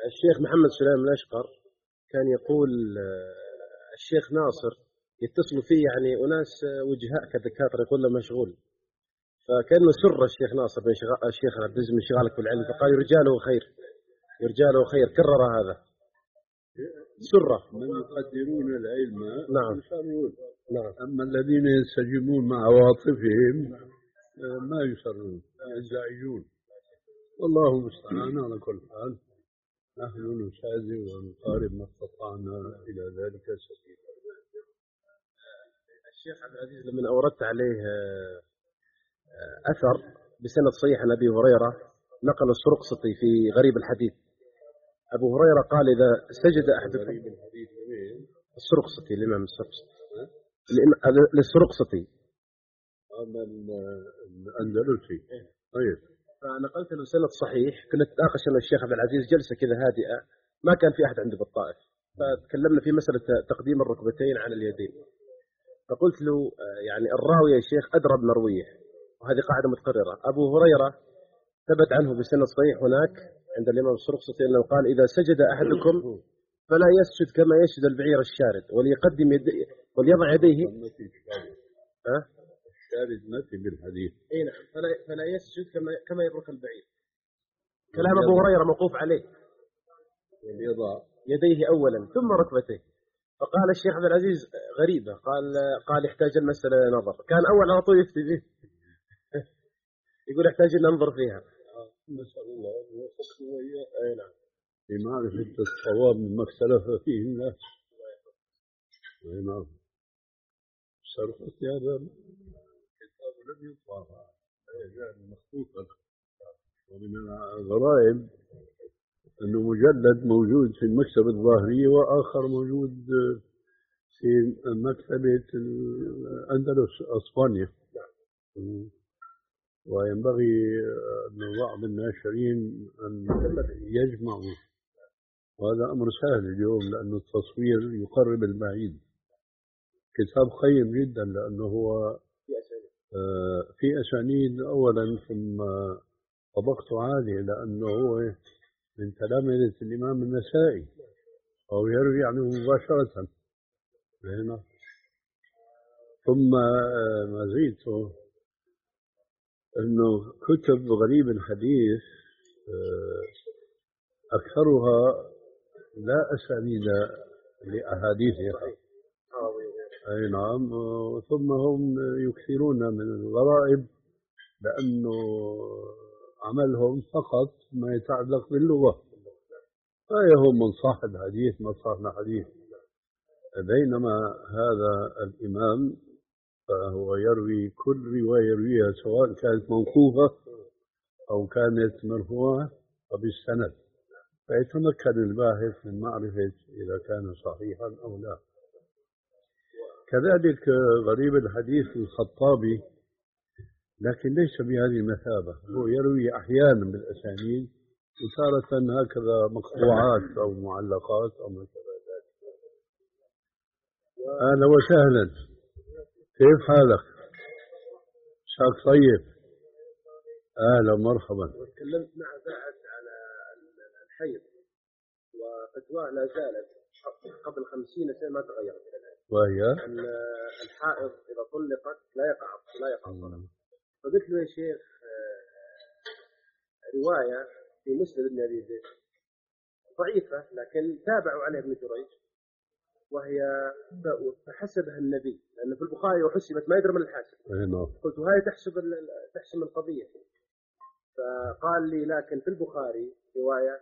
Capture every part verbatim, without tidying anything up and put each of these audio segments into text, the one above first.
الشيخ محمد سليم الأشقر كان يقول آه، الشيخ ناصر يتصلوا فيه يعني أناس آه، وجهاء كدكاترة يقول له مشغول، فكأنه سر الشيخ ناصر من شغال الشيخ عبد العزيز من شغالك بالعلم، فقال يرجى له خير يرجى له خير، كرر هذا سره. من يقدرون العلم نعم يسرون، نعم. أما الذين ينسجمون مع عواطفهم ما يسرون، ينزعجون. والله المستعان. على كل حال نحن نساعد ونقارب ما استطعنا إلى ذلك سبيلا. الشيخ عبد العزيز لما أوردت عليه آه، آه، أثر بسند صحيح عن أبي هريرة، نقل السرقسطي في غريب الحديث. أبو هريرة قال إذا سجد أحدكم، غريب الحديث السرقسطي الإمام السرقسطي للسرقسطي هذا الأندلسي. طيب، فنقلت له سند صحيح. كنا نتناقش انا والشيخ عبد العزيز جلسه كذا هادئه، ما كان في احد عنده بالطائف، فتكلمنا في مساله تقديم الركبتين على اليدين. فقلت له آه، يعني الراوي يا شيخ ادرى بمرويه، وهذه قاعده متقرره. ابو هريره ثبت عنه بسند صحيح هناك عند الامام السرقسطي انه قال اذا سجد احدكم فلا يسجد كما يسجد البعير الشارد، وليقدم يديه وليضع يديه. ها؟ الشارد ما في بالحديث. اي نعم، فلا فلا يسجد كما كما يبرك البعير. كلام ابو هريره موقوف عليه. وليضع يديه اولا ثم ركبتيه. فقال الشيخ عبد العزيز غريبه، قال قال يحتاج المساله نظر. كان اول على طول يفتي به يقول يحتاج ان ننظر فيها. نسال الله ان يوفقه واياه. اي نعم. في معرفه الصواب مما اختلف فيه الناس. اي نعم. سرقت هذا الكتاب لم يطبع، جاء مخطوطا. ومن الغرائب أنه مجلد موجود في المكتبة الظاهرية وآخر موجود في مكتبة الأندلس أسبانيا. وينبغي أن بعض الناشرين أن يجمعوا، وهذا أمر سهل اليوم لأن التصوير يقرب البعيد. كتاب قيم جدا لأنه هو في أسانيد أولا، ثم طبقته عالية لأنه هو من تلامذة الإمام النسائي أو يروي عنه مباشرة. هنا ثم مزيته أنه كتب غريب الحديث أكثرها لا أسانيد لأحاديثها. أي نعم. ثم هم يكثرون من الغرائب لأنه عملهم فقط ما يتعلق باللغة، لا يهم من صح الحديث ما صح الحديث. بينما هذا الإمام فهو يروي كل رواية يرويها سواء كانت موقوفة أو كانت مرفوعة وبالسند، فيتمكن الباحث من معرفة إذا كان صحيحا أو لا. كذلك غريب الحديث الخطابي، لكن ليس بهذه المثابة. هو يروي أحيانا بالأسانيد وتارة هكذا مقطوعات أو معلقات أو ما شابه ذلك. أهلا وسهلا، كيف حالك؟ شاك طيب؟ أهلا مرحبا. وتكلمت مع بعد على الحيض، وفتوى لا زالت قبل خمسين سنة ما تغيرت إلى الآن، وهي أن الحائض إذا طلقت لا يقع لا يقع الطلاق. فقلت له يا شيخ رواية في مسند ابن أبي ذئب ضعيفة لكن تابعوا عليها ابن جريج، وهي فحسبها النبي، لأن في البخاري وحسبت ما يدري من الحاسب. قلت هاي تحسب تحسم القضية، فقال لي لكن في البخاري رواية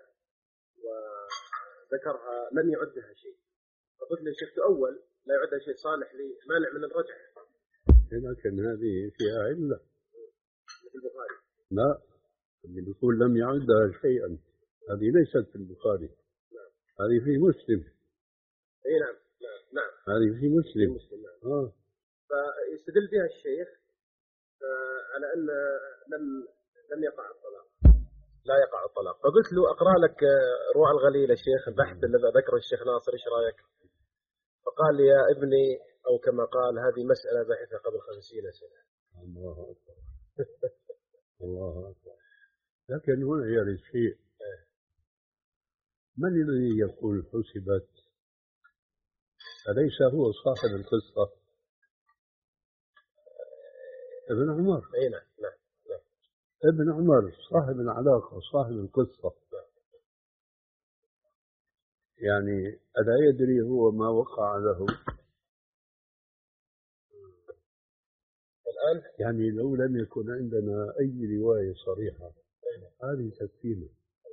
وذكرها لم يعدها شيء. فقلت له شفت أول لا يعدها شيء صالح لي مانع من الرجع. لكن هذه فيها علة في البخاري. لا، اللي يقول لم يعدها شيئا هذه ليست في البخاري. نعم. هذه في مسلم. اي نعم نعم نعم هذه في مسلم. في مسلم نعم. آه. فيستدل بها الشيخ على أن لم لم يقع الطلاق، لا يقع الطلاق. فقلت له أقرأ لك روع الغليل الشيخ البحث الذي ذكره الشيخ ناصر، إيش رأيك؟ فقال لي يا ابني، أو كما قال هذه مسألة بحثها قبل خمسين سنة. الله أكبر. الله أكبر. لكن هنا يرد شيء من الذي يقول حسبت؟ أليس هو صاحب القصة؟ ابن عمر. اي نعم نعم نعم. ابن عمر صاحب العلاقة، صاحب القصة. يعني ألا يدري هو ما وقع له؟ الآن يعني لو لم يكن عندنا أي رواية صريحة هذه تكفينا.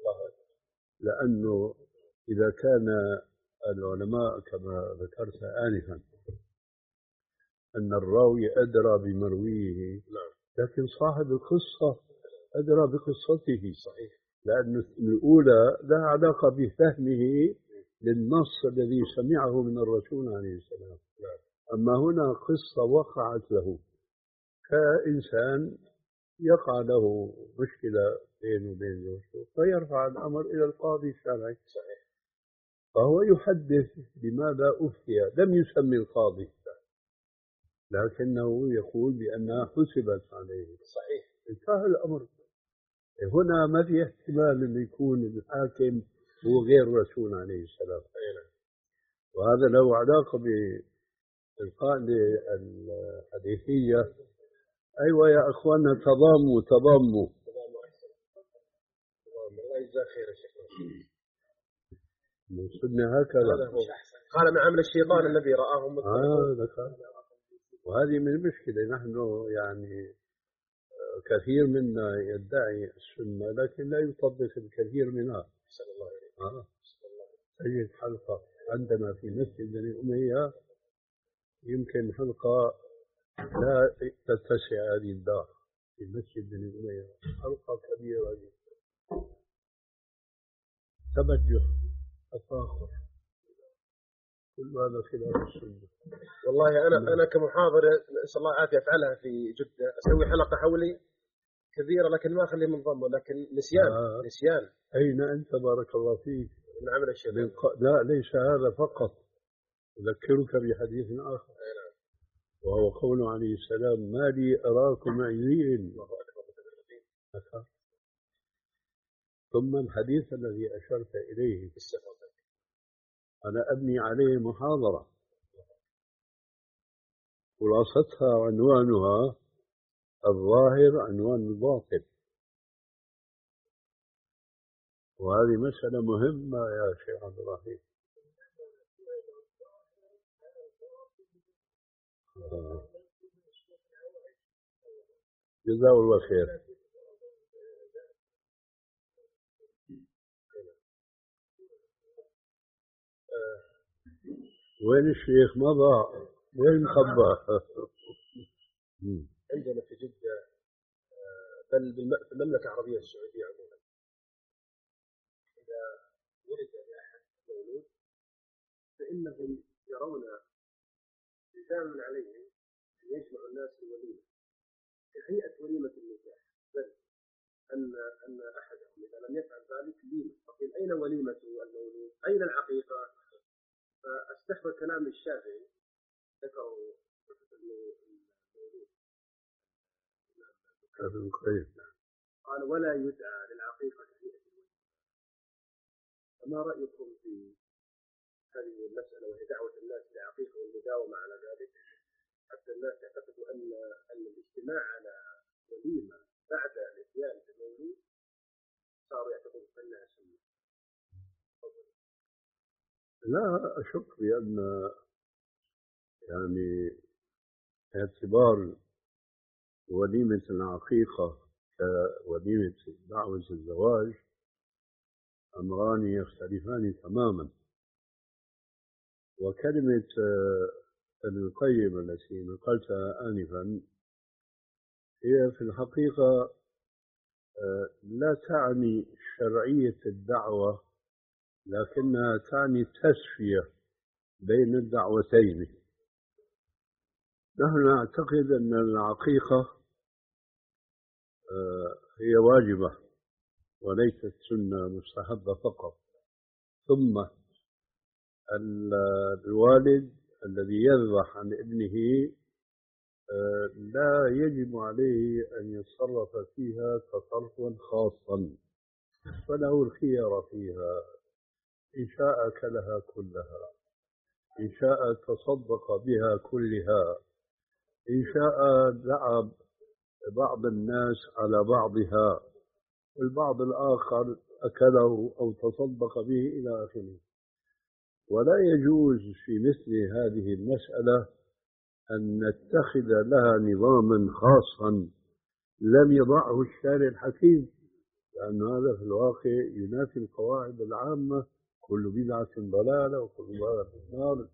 لأنه إذا كان العلماء كما ذكرت آنفا أن الراوي أدرى بمرويه، لكن صاحب القصة أدرى بقصته. صحيح. لأن الأولى لها علاقة بفهمه للنص الذي سمعه من الرسول عليه السلام. أما هنا قصة وقعت له كإنسان يقع له مشكلة بينه وبين زوجته فيرفع الأمر إلى القاضي الشرعي. صحيح. فهو يحدث بماذا أفتي، لم يسمي القاضي لكنه يقول بأنها حسبت عليه. صحيح. انتهى الأمر. هنا ما في احتمال أن يكون الحاكم هو غير الرسول عليه السلام. وهذا له علاقة بالقاعدة الحديثية. أيوة يا أخوانا، تضاموا تضاموا. الله يجزاك خير يا شيخ. صرنا هكذا. قال ما عمل الشيطان الذي رآهم آه وهذه من المشكلة. نحن يعني كثير منا يدعي السنة لكن لا يطبق الكثير منها. صلى الله عليه وسلم. آه. تجد حلقة عندنا في مسجد بني أمية، يمكن حلقة لا تتسع هذه الدار في مسجد بني أمية، حلقة كبيرة جدا، تبجح، تفاخر، كل هذا خلاف السنة. والله أنا أنا كمحاضر نسأل الله العافية أفعلها في جدة، أسوي حلقة حولي كبيرة لكن ما أخلي منضمة، لكن نسيان. آه. نسيان. أين أنت بارك الله فيك من عمل الشيطان؟ لا ليس هذا فقط، أذكرك بحديث آخر وهو قوله عليه السلام: ما لي أراكم عيين. ثم الحديث الذي أشرت إليه أنا أبني عليه محاضرة خلاصتها عنوانها الظاهر عنوان الباطن، وهذه مسألة مهمة يا شيخ عبد الرحيم. آه. جزاه الله خير. وين الشيخ؟ ما ضاع، وين خبى؟ عندنا في جدة بل في المملكة العربية السعودية عموما، إذا ولد لأحد مولود فإنهم يرون لزاما عليهم أن يجمعوا الناس لوليمة كهيئة وليمة النكاح، بل أن أن أحدهم إذا لم يفعل ذلك ليمة، فقيل أين وليمة المولود؟ أين العقيقة؟ فاستحضر كلام الشافعي ذكروا المولود قال ولا يدعى للعقيقة كهيئة الوليمة. فما رأيكم في هذه المسألة وهي دعوة الناس لعقيقة والمداومة على ذلك، حتى الناس يعتقدوا أن أن الاجتماع على وليمة بعد الإتيان بالمولود صاروا يعتقدوا أنها سنة؟ لا أشك بأن يعني اعتبار وليمة العقيقة كوليمة دعوة الزواج أمران يختلفان تماما. وكلمة ابن القيم التي نقلتها آنفا هي في الحقيقة لا تعني شرعية الدعوة، لكنها تعني التسوية بين الدعوتين. نحن نعتقد أن العقيقة هي واجبة وليست سنة مستحبة فقط. ثم الوالد الذي يذبح عن ابنه لا يجب عليه أن يتصرف فيها تصرفا خاصا، فله الخيار فيها. إن شاء أكلها كلها، إن شاء تصدق بها كلها، إن شاء دعا بعض الناس على بعضها، والبعض الآخر أكله أو تصدق به إلى آخره. ولا يجوز في مثل هذه المسألة أن نتخذ لها نظاما خاصا لم يضعه الشارع الحكيم، لأن هذا في الواقع ينافي القواعد العامة: كل بدعة ضلالة وكل ضلالة في النار،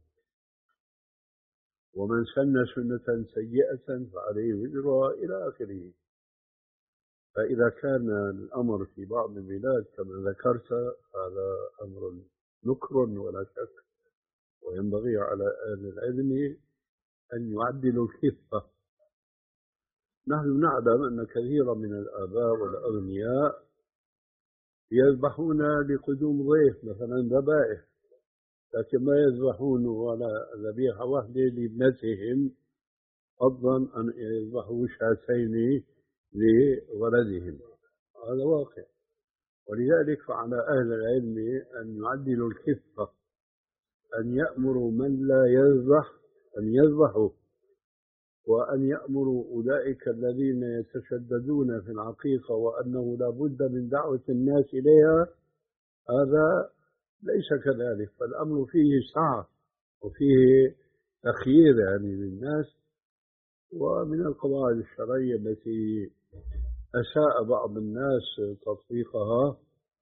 ومن سن سنة سيئة فعليه وزرها إلى آخره. فإذا كان الأمر في بعض البلاد كما ذكرت هذا أمر نكر ولا شك، وينبغي على أهل العلم أن يعدلوا الكفة. نحن نعلم أن كثيرا من الآباء والأغنياء يذبحون لقدوم ضيف مثلا ذبائح، لكن ما يذبحون ولا ذبيحة واحدة لابنتهم، فضلا أن يذبحوا شاتين لولدهم. هذا واقع. ولذلك فعلى أهل العلم أن يعدلوا الكفة، أن يأمروا من لا يذبح أن يذبحوا، وأن يأمروا أولئك الذين يتشددون في العقيقة وأنه لا بد من دعوة الناس إليها. هذا ليس كذلك، فالأمر فيه سعة وفيه تخيير يعني للناس. ومن القواعد الشرعية التي أساء بعض الناس تطبيقها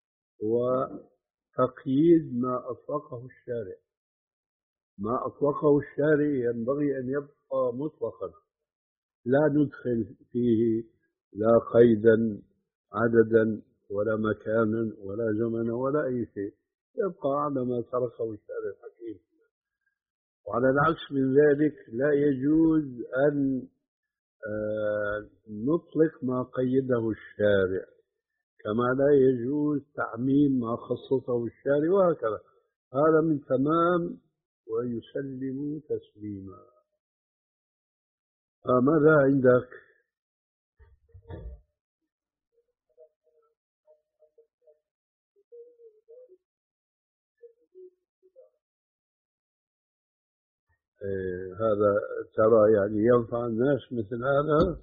وتقييد ما أطلقه الشارع. ما أطلقه الشارع ينبغي أن يبقى مطلقا، لا ندخل فيه لا قيدا عددا ولا مكانا ولا زمنا ولا أي شيء، يبقى على ما تركه الشارع الحكيم. وعلى العكس من ذلك لا يجوز أن نطلق ما قيده الشارع، كما لا يجوز تعميم ما خصصه الشارع، وهكذا. هذا من تمام ويسلم تسليما. ماذا عندك؟ إيه هذا ترى يعني ينفع الناس مثل هذا؟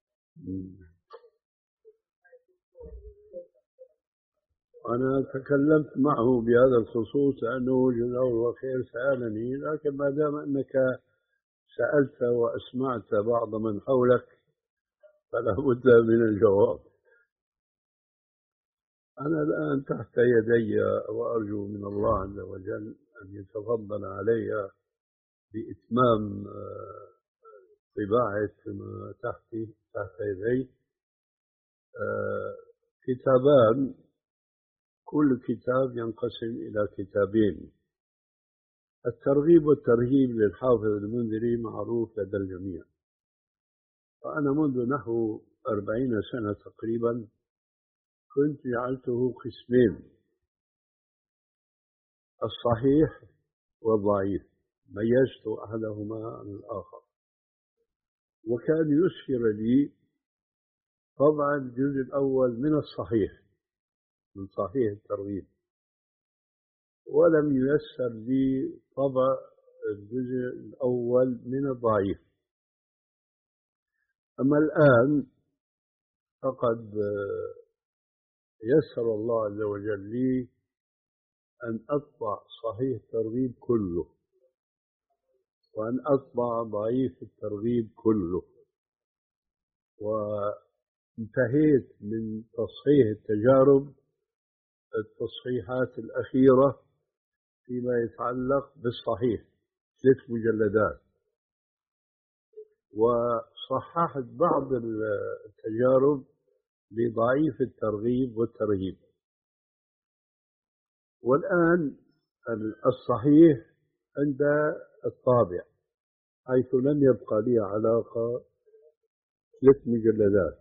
أنا تكلمت معه بهذا الخصوص لأنه جزاه الله خير سألني، لكن ما دام أنك سألت وأسمعت بعض من حولك فلا بد من الجواب. أنا الآن تحت يدي، وأرجو من الله عز وجل أن يتفضل علي بإتمام طباعة ما تحت تحت يدي كتابان، كل كتاب ينقسم إلى كتابين. الترغيب والترهيب للحافظ المنذري معروف لدى الجميع، فأنا منذ نحو أربعين سنة تقريبا كنت جعلته قسمين: الصحيح والضعيف، ميزت أحدهما عن الآخر. وكان يسر لي طبع الجزء الأول من الصحيح، من صحيح الترغيب، ولم ييسر لي طبع الجزء الأول من الضعيف. أما الآن فقد يسر الله عز وجل لي أن أطبع صحيح الترغيب كله، وأن أطبع ضعيف الترغيب كله. وانتهيت من تصحيح التجارب، التصحيحات الأخيرة فيما يتعلق بالصحيح، ثلاث مجلدات. وصححت بعض التجارب لضعيف الترغيب والترهيب. والآن الصحيح عند الطابع، حيث لم يبقى لي علاقة، ثلاث مجلدات.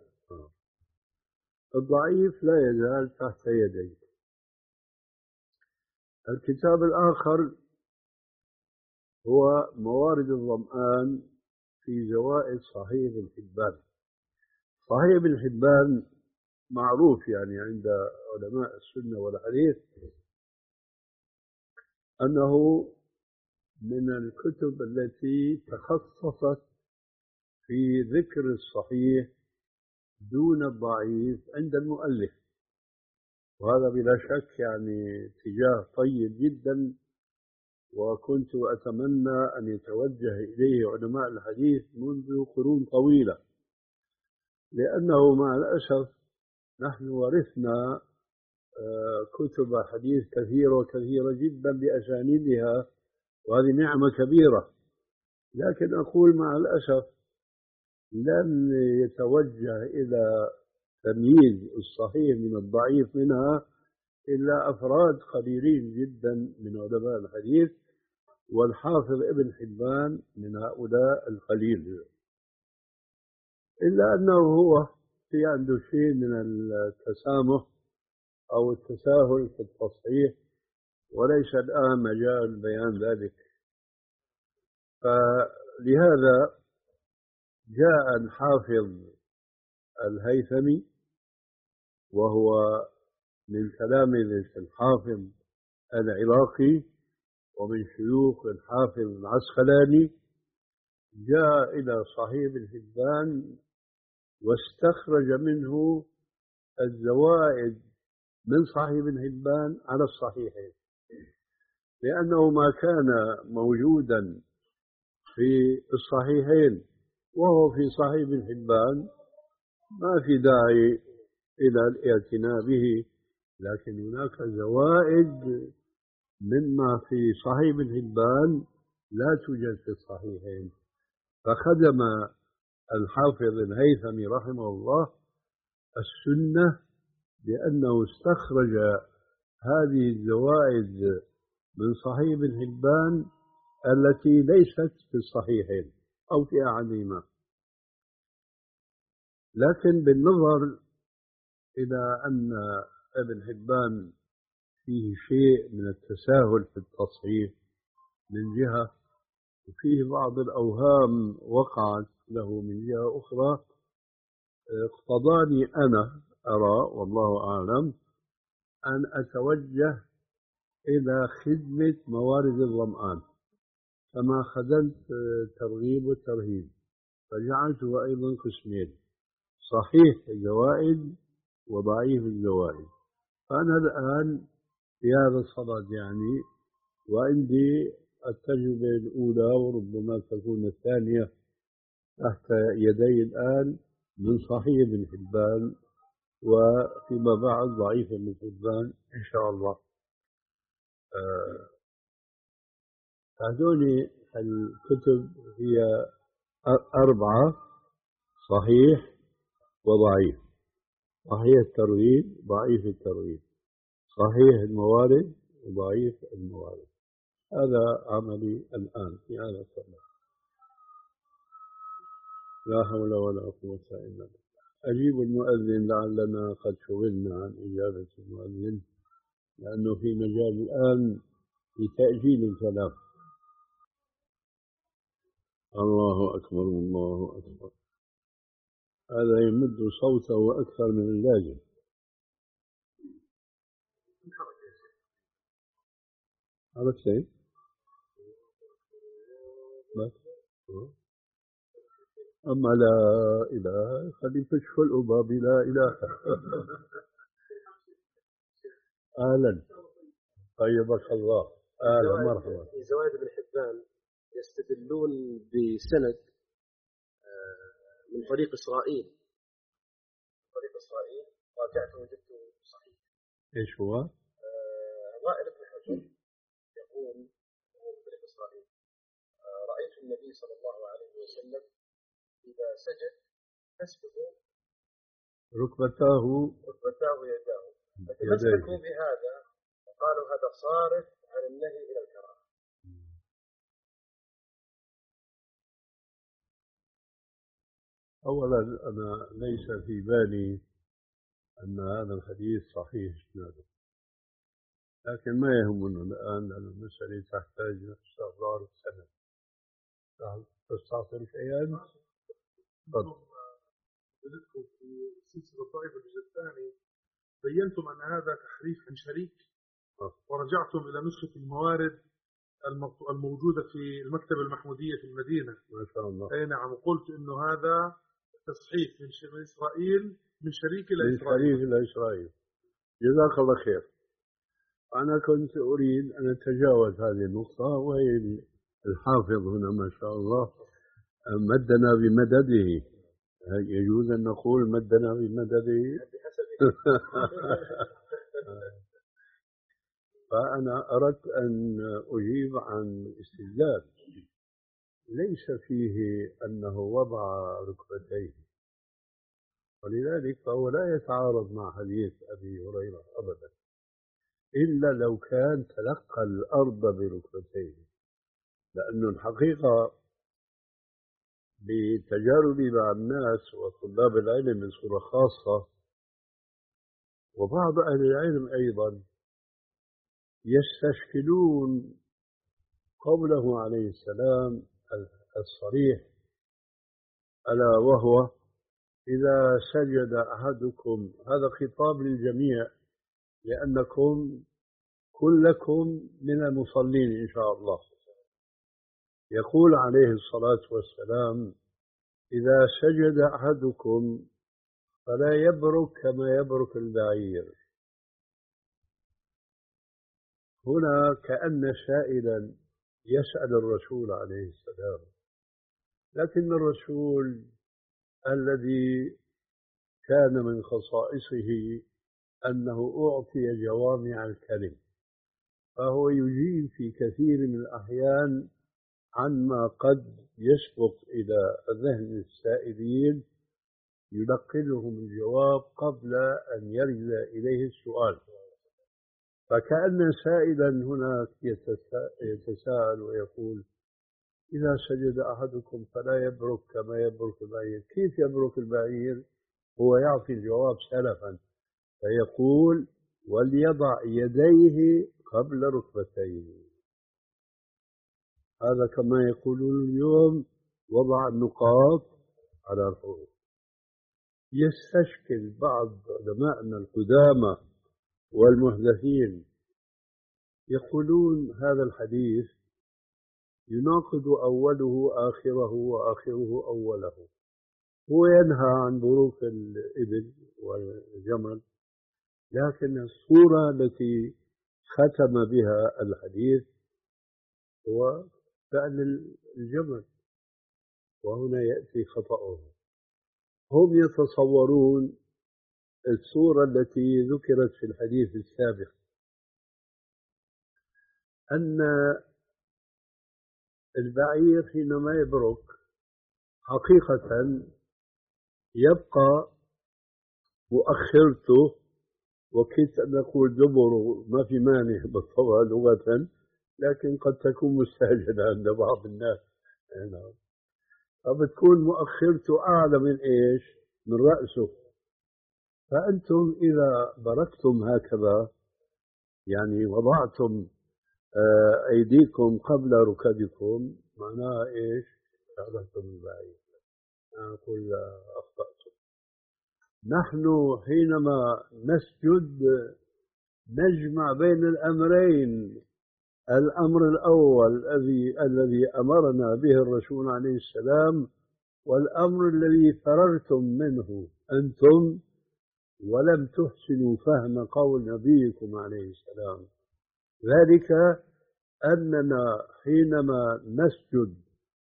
الضعيف لا يزال تحت يدي. الكتاب الآخر هو موارد الظمآن في زوائد صحيح ابن حبان. صحيح ابن حبان معروف يعني عند علماء السنة والحديث أنه من الكتب التي تخصصت في ذكر الصحيح دون الضعيف عند المؤلف، وهذا بلا شك يعني اتجاه طيب جدا، وكنت أتمنى أن يتوجه إليه علماء الحديث منذ قرون طويلة، لأنه مع الأسف نحن ورثنا كتب حديث كثيرة وكثيرة جدا بأسانيدها، وهذه نعمة كبيرة، لكن أقول مع الأسف لم يتوجه إلى تمييز الصحيح من الضعيف منها إلا أفراد قليلين جدا من علماء الحديث، والحافظ ابن حبان من هؤلاء القليل، إلا أنه هو في عنده شيء من التسامح أو التساهل في التصحيح، وليس الآن مجال بيان ذلك. فلهذا جاء الحافظ الهيثمي، وهو من تلامذة الحافظ العراقي ومن شيوخ الحافظ العسقلاني، جاء إلى صحيح ابن حبان واستخرج منه الزوائد من صحيح ابن حبان على الصحيحين، لأنه ما كان موجودا في الصحيحين وهو في صحيح ابن حبان ما في داعي إلى الاعتناء به، لكن هناك زوائد مما في صحيح ابن حبان لا توجد في الصحيحين، فخدم الحافظ الهيثمي رحمه الله السنة بأنه استخرج هذه الزوائد من صحيح ابن حبان التي ليست في الصحيحين أو في أحدهما. لكن بالنظر إلى أن ابن حبان فيه شيء من التساهل في التصحيح من جهة، وفيه بعض الأوهام وقعت له من جهة أخرى، اقتضاني أنا أرى والله أعلم أن أتوجه إلى خدمة موارد الظمآن كما خدمت ترغيب والترهيب، فجعلته أيضا قسمين: صحيح الزوائد وضعيف الزوائد. فأنا الآن في هذا الصدد يعني، وعندي التجربة الأولى وربما تكون الثانية تحت يدي الآن من صحيح ابن حبان، وفيما بعد ضعيف ابن حبان إن شاء الله. هذول الكتب هي أربعة: صحيح وضعيف، صحيح الترغيب، ضعيف الترغيب، صحيح الموارد، وضعيف الموارد. هذا عملي الآن في هذا الصدد. لا حول ولا قوة إلا بالله. أجيب المؤذن لعلنا قد شغلنا عن إجابة المؤذن، لأنه في مجال الآن لتأجيل الكلام. الله أكبر الله أكبر. هذا يمد صوته أكثر من اللازم. عرفت شيء؟ أما لا إله خلي تشفى الأباب لا إله. أهلا طيبك الله. أهلا مرحبا. في زوائد ابن حبان يستدلون بسند من طريق إسرائيل، طريق إسرائيل راجعته وجدته صحيح. إيش هو؟ وائل بن حجر يقول من طريق إسرائيل: رأيت النبي صلى الله عليه وسلم إذا سجد تسبق ركبتاه ركبتاه ويداه، فتمسكوا بهذا وقالوا هذا صارف عن النهي إلى الكراهة. أولا أنا ليس في بالي أن هذا الحديث صحيح إسناده، لكن ما يهمنا الآن لأن المسألة تحتاج إلى استحضار السند. تستعطي شيئا؟ تفضل. في سلسلة طائفة الجزء الثاني بينتم أن هذا تحريف عن شريك ورجعتم إلى نسخة الموارد الموجودة في المكتبة المحمودية في المدينة. ما شاء الله. أي نعم. وقلت إنه هذا تصحيح من إسرائيل، من شريك إلى إسرائيل. من شريك إلى إسرائيل. جزاك الله خير. أنا كنت أريد أن أتجاوز هذه النقطة، وهي الحافظ هنا ما شاء الله مدنا بمدده. يجوز أن نقول مدنا بمدده. فأنا أردت أن أجيب عن استدلال ليس فيه أنه وضع ركبتيه، ولذلك فهو لا يتعارض مع حديث أبي هريرة أبدا، إلا لو كان تلقى الأرض بركبتيه. لأن الحقيقة بتجاربي مع الناس وطلاب العلم بصورة خاصة، وبعض أهل العلم أيضا، يستشكلون قوله عليه السلام الصريح، ألا وهو إذا سجد أحدكم، هذا خطاب للجميع لأنكم كلكم من المصلين إن شاء الله. يقول عليه الصلاة والسلام إذا سجد أحدكم فلا يبرك كما يبرك البعير. هنا كأن سائلا يسأل الرسول عليه السلام، لكن الرسول الذي كان من خصائصه أنه أعطي جوامع الكلم، فهو يجيب في كثير من الأحيان عما قد يسبق إلى ذهن السائلين، يلقنهم الجواب قبل أن يرد إليه السؤال. فكأن سائلا هناك يتساءل ويقول إذا سجد أحدكم فلا يبرك كما يبرك البعير. كيف يبرك البعير؟ هو يعطي الجواب سلفا، فيقول وليضع يديه قبل ركبتيه. هذا كما يقولون اليوم وضع النقاط على الحروف. يستشكل بعض علماءنا القدامى والمحدثين، يقولون هذا الحديث يناقض أوله آخره وآخره أوله. هو ينهى عن بروك الإبل والجمل، لكن الصورة التي ختم بها الحديث هو فعل الجمل، وهنا يأتي خطأه. هم يتصورون الصورة التي ذكرت في الحديث السابق أن البعير حينما يبرك حقيقة يبقى مؤخرته، وكنت أن أقول دبره، ما في مانع بالطبع لغة، لكن قد تكون مستهجنة عند بعض الناس. يعني فبتكون مؤخرته أعلى من إيش؟ من رأسه. فأنتم إذا بركتم هكذا، يعني وضعتم أيديكم قبل ركبكم، معناها إيش؟ شعبتم البعير. أنا أقول أخطأتم. نحن حينما نسجد نجمع بين الأمرين. الأمر الأول الذي الذي أمرنا به الرسول عليه السلام، والأمر الذي فررتم منه أنتم ولم تحسنوا فهم قول نبيكم عليه السلام، ذلك أننا حينما نسجد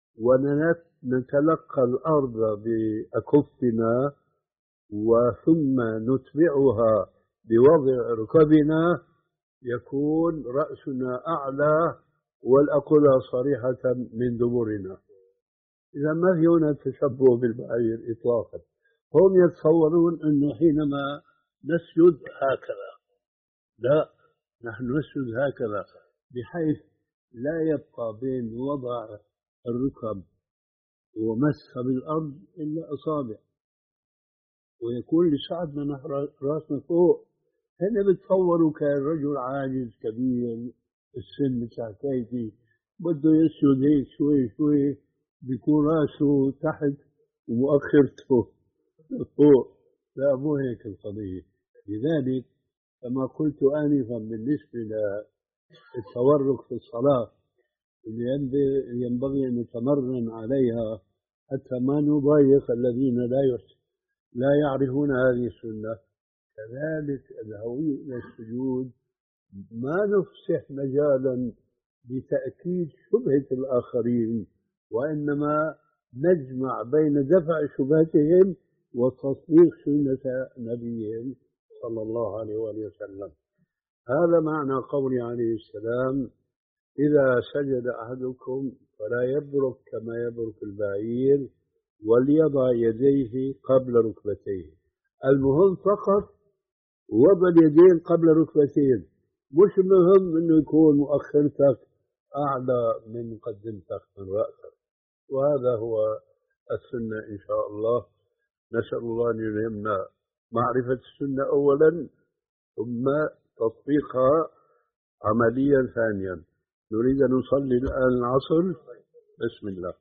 ونتلقى الأرض بأكفنا وثم نتبعها بوضع ركبنا، يكون رأسنا أعلى والأقل صريحة من دبرنا. إذا ما في هنا تشبه بالبعير إطلاقا. هم يتصورون أنه حينما نسجد هكذا، لا، نحن نسجد هكذا بحيث لا يبقى بين وضع الركب ومسها بالأرض إلا أصابع، ويكون لسعدنا نحن رأسنا فوق. هنا بتصوروا كان رجل عاجز كبير السن بتاع كيفي بده يسجد هيك شوي شوي، بيكون راسه تحت ومؤخرته فوق. لا، مو هيك القضية. لذلك كما قلت آنفا بالنسبة للتورك في الصلاة اللي ينبغي أن نتمرن عليها حتى ما نضايق الذين لا لا يعرفون هذه السنة. كذلك الهوي إلى السجود ما نفسح مجالا لتأكيد شبهة الآخرين، وإنما نجمع بين دفع شبهتهم وتصديق سنة نبيهم صلى الله عليه وآله وسلم. هذا معنى قول عليه السلام: إذا سجد أحدكم فلا يبرك كما يبرك البعير وليضع يديه قبل ركبتيه. المهم فقط وضع اليدين قبل ركبتين، مش مهم انه يكون مؤخرتك اعلى من مقدمتك من راسك. وهذا هو السنه ان شاء الله. نسال الله ان يلهمنا معرفه السنه اولا ثم تطبيقها عمليا ثانيا. نريد ان نصلي الان العصر. بسم الله.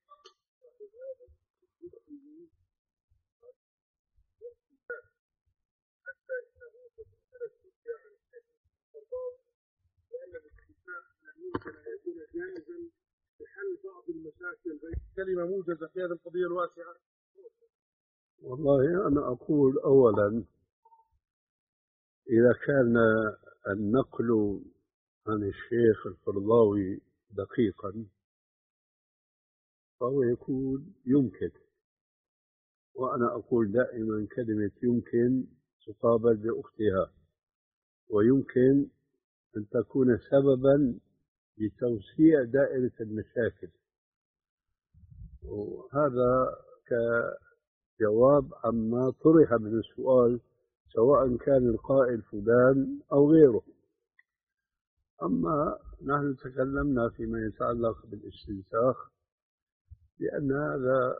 جائزا لحل بعض المشاكل بين كلمة موجزة في هذه القضية الواسعة. والله أنا أقول أولا إذا كان النقل عن الشيخ القرضاوي دقيقا فهو يكون يمكن، وأنا أقول دائما كلمة يمكن تقابل بأختها، ويمكن أن تكون سببا لتوسيع دائرة المشاكل. وهذا كجواب عما طرح من السؤال سواء كان القائل فلان أو غيره. أما نحن تكلمنا فيما يتعلق بالاستنساخ لأن هذا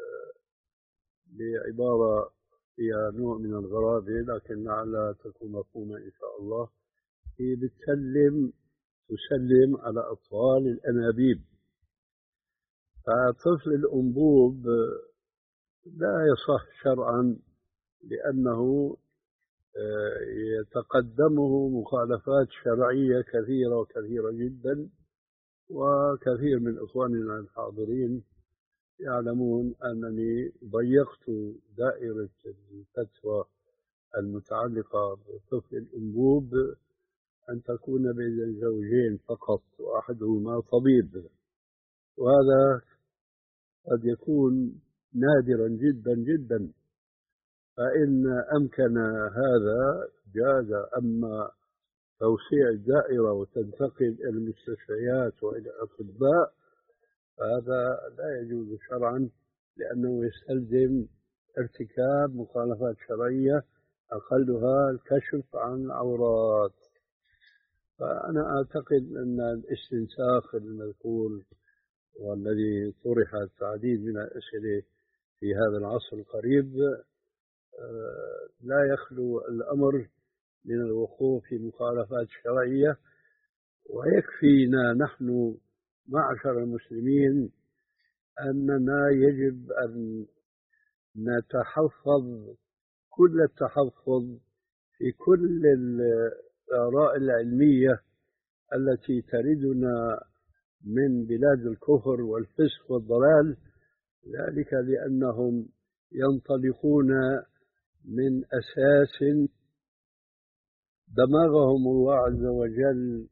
بعبارة فيها نوع من الغرابة لكن لعلها تكون مفهومة إن شاء الله. هي بتسلم تسلم على أطفال الأنابيب، فطفل الأنبوب لا يصح شرعا لأنه يتقدمه مخالفات شرعية كثيرة وكثيرة جدا، وكثير من إخواننا الحاضرين يعلمون أنني ضيقت دائرة الفتوى المتعلقة بطفل الأنبوب أن تكون بين الزوجين فقط وأحدهما طبيب، وهذا قد يكون نادرا جدا جدا. فإن أمكن هذا جاز، أما توسيع الدائرة وتنتقل إلى المستشفيات وإلى الأطباء فهذا لا يجوز شرعا، لأنه يستلزم ارتكاب مخالفات شرعية أقلها الكشف عن العورات. فأنا أعتقد أن الاستنساخ المذكور والذي طرح العديد من الأسئلة في هذا العصر القريب لا يخلو الأمر من الوقوع في مخالفات شرعية، ويكفينا نحن معشر المسلمين أننا يجب أن نتحفظ كل التحفظ في كل الآراء العلمية التي تردنا من بلاد الكفر والفسق والضلال، ذلك لأنهم ينطلقون من أساس دمغهم الله عز وجل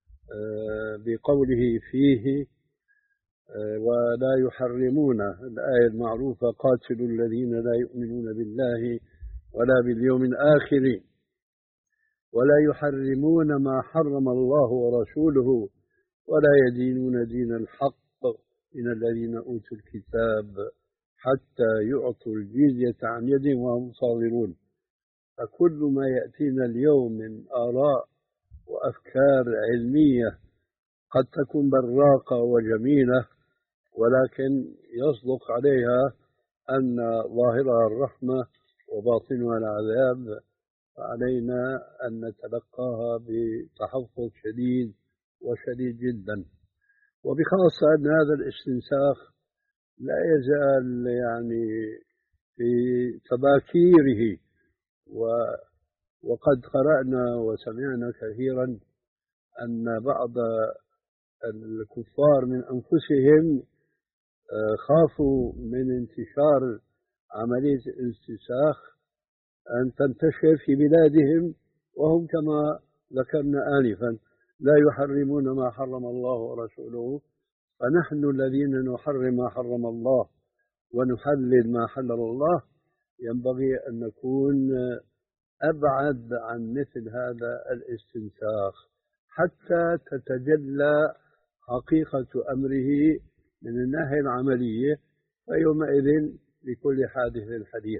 بقوله فيه ولا يحرمون الآية المعروفة: قاتلوا الذين لا يؤمنون بالله ولا باليوم الآخر ولا يحرمون ما حرم الله ورسوله ولا يدينون دين الحق من الذين أوتوا الكتاب حتى يعطوا الجزية عن يد وهم صاغرون. فكل ما يأتينا اليوم من آراء وأفكار علمية قد تكون براقة وجميلة، ولكن يصدق عليها أن ظاهرها الرحمة وباطنها العذاب، فعلينا أن نتلقاها بتحفظ شديد وشديد جدا. وبخاصة أن هذا الاستنساخ لا يزال يعني في تباكيره وقد قرأنا وسمعنا كثيرا أن بعض الكفار من أنفسهم خافوا من انتشار عملية الاستنساخ أن تنتشر في بلادهم، وهم كما ذكرنا آنفا لا يحرمون ما حرم الله ورسوله، فنحن الذين نحرم ما حرم الله ونحلل ما حلل الله ينبغي أن نكون أبعد عن مثل هذا الاستنساخ حتى تتجلى حقيقة أمره من الناحية العملية، فيومئذ لكل حادث حديث.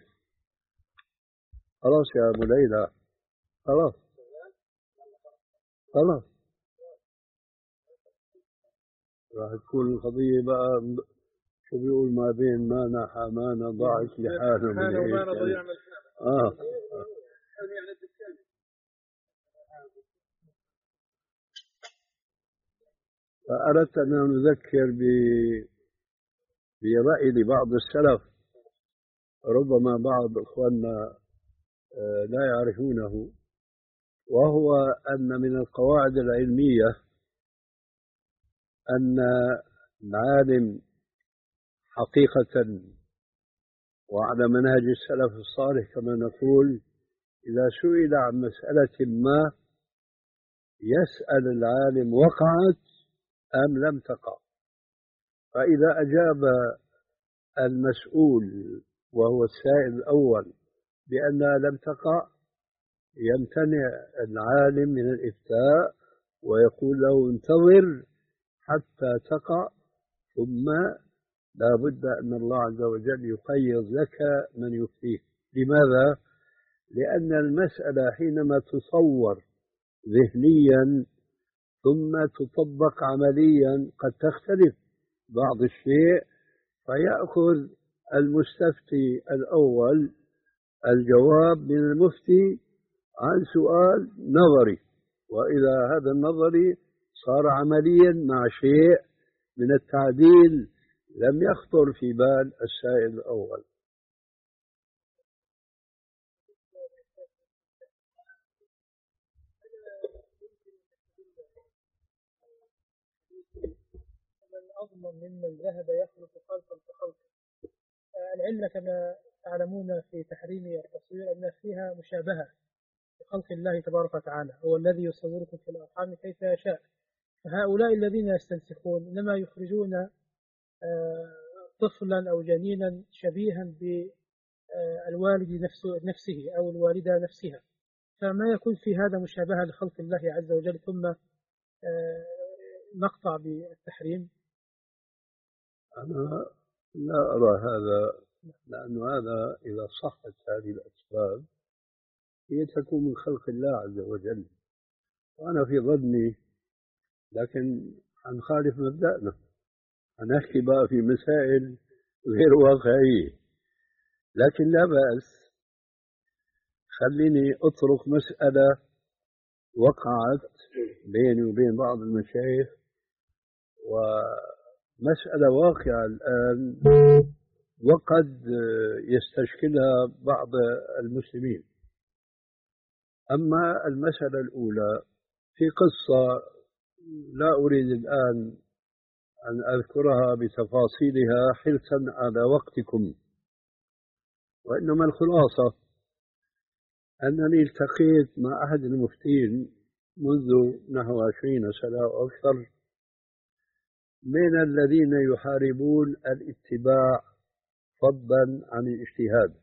خلاص يا أبو ليلى، خلاص خلاص راح تكون القضية بقى شو بيقول ما بين ما نحى ما نضعت لحاله من هيك آه. آه. فأردت أن نذكر برأي لبعض السلف ربما بعض إخواننا لا يعرفونه، وهو أن من القواعد العلمية أن العالم حقيقة وعلى منهج السلف الصالح كما نقول إذا سئل عن مسألة ما يسأل العالم وقعت أم لم تقع، فإذا أجاب المسؤول وهو السائل الأول بأنها لم تقع يمتنع العالم من الإفتاء ويقول له انتظر حتى تقع، ثم لا بد أن الله عز وجل يقيض لك من يفتيه. لماذا؟ لأن المسألة حينما تصور ذهنيا ثم تطبق عمليا قد تختلف بعض الشيء، فيأخذ المستفتي الأول الجواب من المفتي عن سؤال نظري، وإذا هذا النظري صار عمليا مع شيء من التعديل لم يخطر في بال السائل الأول. أضمن ممن ذهب يخلق خلقا كخلقه. العلة كما تعلمون في تحريم التصوير أن فيها مشابهة لخلق الله تبارك وتعالى، هو الذي يصوركم في الأرحام كيف يشاء. فهؤلاء الذين يستنسخون إنما يخرجون طفلا أو جنينا شبيها بالوالد نفسه أو الوالدة نفسها، فما يكون في هذا مشابهة لخلق الله عز وجل ثم نقطع بالتحريم. أنا لا أرى هذا، لأن هذا إذا صحت هذه الأسباب هي تكون من خلق الله عز وجل، وأنا في ظني، لكن هنخالف مبدأنا، هنحكي بقى في مسائل غير واقعية، لكن لا بأس خليني أطرق مسألة وقعت بيني وبين بعض المشايخ، ومسألة واقعة الآن وقد يستشكلها بعض المسلمين. أما المسألة الأولى في قصة لا أريد الآن أن أذكرها بتفاصيلها حرصا على وقتكم، وإنما الخلاصة أنني التقيت مع أحد المفتين منذ نحو عشرين سنة أو أكثر من الذين يحاربون الاتباع فضلا عن الاجتهاد،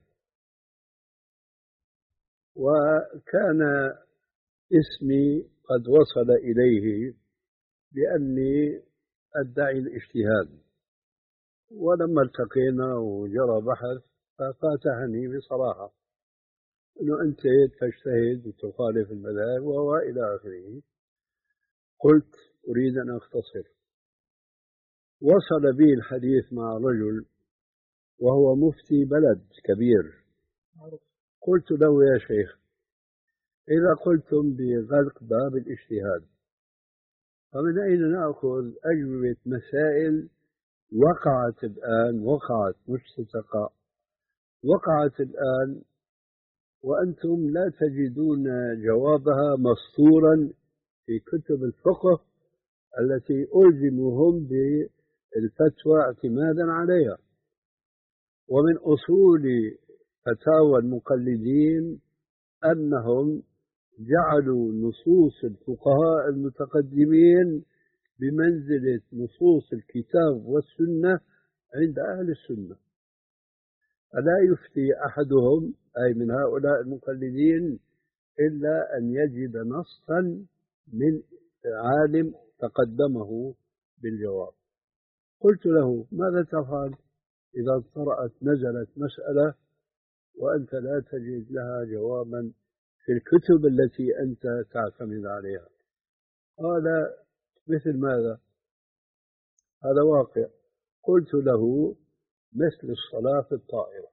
وكان اسمي قد وصل إليه بأني أدعي الاجتهاد، ولما التقينا وجرى بحث ففاتحني بصراحة أنه أنت تجتهد وتخالف المذاهب وإلى آخره. قلت أريد أن أختصر. وصل بي الحديث مع رجل وهو مفتي بلد كبير، قلت له يا شيخ إذا قلتم بغلق باب الاجتهاد فمن أين نأخذ أجوبة مسائل وقعت الآن، وقعت مش ستقع، وقعت الآن وأنتم لا تجدون جوابها مسطورا في كتب الفقه التي ألزمهم بالفتوى اعتمادا عليها. ومن أصول فتاوى المقلدين أنهم جعلوا نصوص الفقهاء المتقدمين بمنزلة نصوص الكتاب والسنة عند أهل السنة، فلا يفتي أحدهم أي من هؤلاء المقلدين إلا أن يجد نصا من عالم تقدمه بالجواب. قلت له: ماذا تفعل إذا طرأت نزلت مسألة وأنت لا تجد لها جوابا في الكتب التي أنت تعتمد عليها؟ قال: مثل ماذا؟ هذا واقع. قلت له: مثل الصلاة في الطائرة.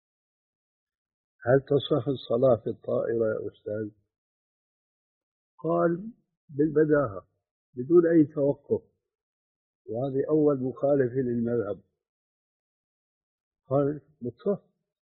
هل تصح الصلاة في الطائرة يا أستاذ؟ قال: بالبداهة بدون أي توقف، وهذه أول مخالف للمذهب. قال: بالصح.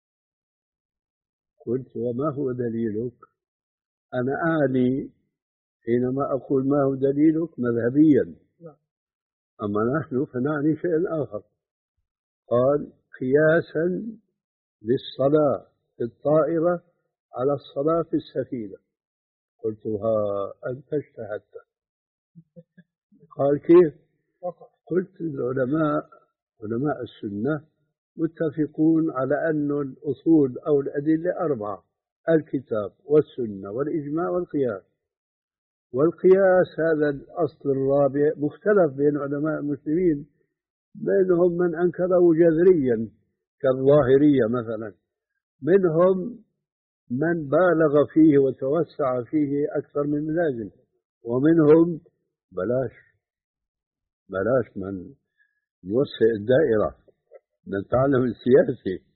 قلت: وما هو دليلك؟ أنا أعني حينما أقول ما هو دليلك مذهبيا، أما نحن فنعني شيئا آخر. قال: قياسا للصلاة في الطائرة على الصلاة في السفينة. قلت: ها أنت اجتهدت. قال: كيف؟ قلت: العلماء علماء السنة متفقون على أن الأصول أو الأدلة أربعة: الكتاب والسنة والإجماع والقياس. والقياس هذا الأصل الرابع مختلف بين علماء المسلمين، منهم من أنكره جذريا كالظاهرية مثلا، منهم من بالغ فيه وتوسع فيه أكثر من اللازم، ومنهم بلاش بلاش من يوسع الدائرة، نتعلم السياسي